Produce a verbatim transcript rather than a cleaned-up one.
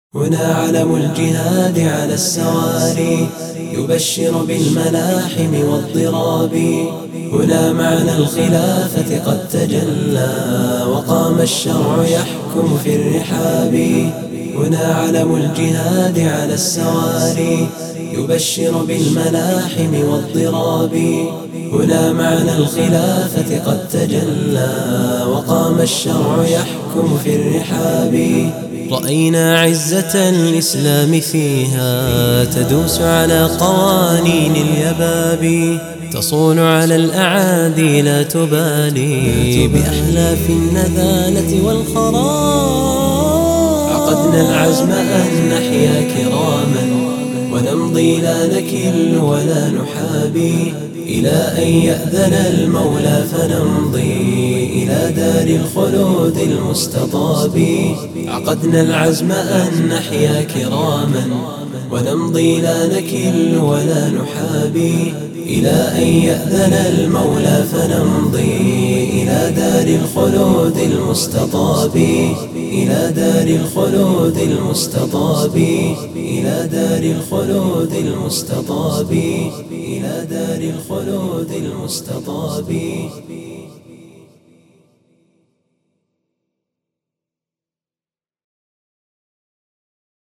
هنا علم الجهاد على السواري يبشر بالملاحم والضراب. هنا معنى الخلافة قد تجلى وقام الشرع يحكم في الرحاب. هنا علم الجهاد على السواري يبشر بالملاحم والضراب. هنا معنى الخلافة قد تجلى وقام الشرع يحكم في الرحاب. رأينا عزة الإسلام فيها تدوس على قوانين اليباب، تصول على الأعادي لا تبالي بأحلاف النذالة والخراب. عقدنا العزم أن نحيا كراما ونمضي لا نكل ولا نحابي، إلى أن يأذن المولى فنمضي إلى دار الخلود المستطاب. عقدنا العزم أن نحيا كراما ونمضي لا نكل ولا نحابي، إلى أن يأذن المولى فنمضي إلى دار الخلود المستطاب. إلى دار الخلود المستطاب. إلى دار الخلود المستطاب. إلى دار الخلود المستطاب.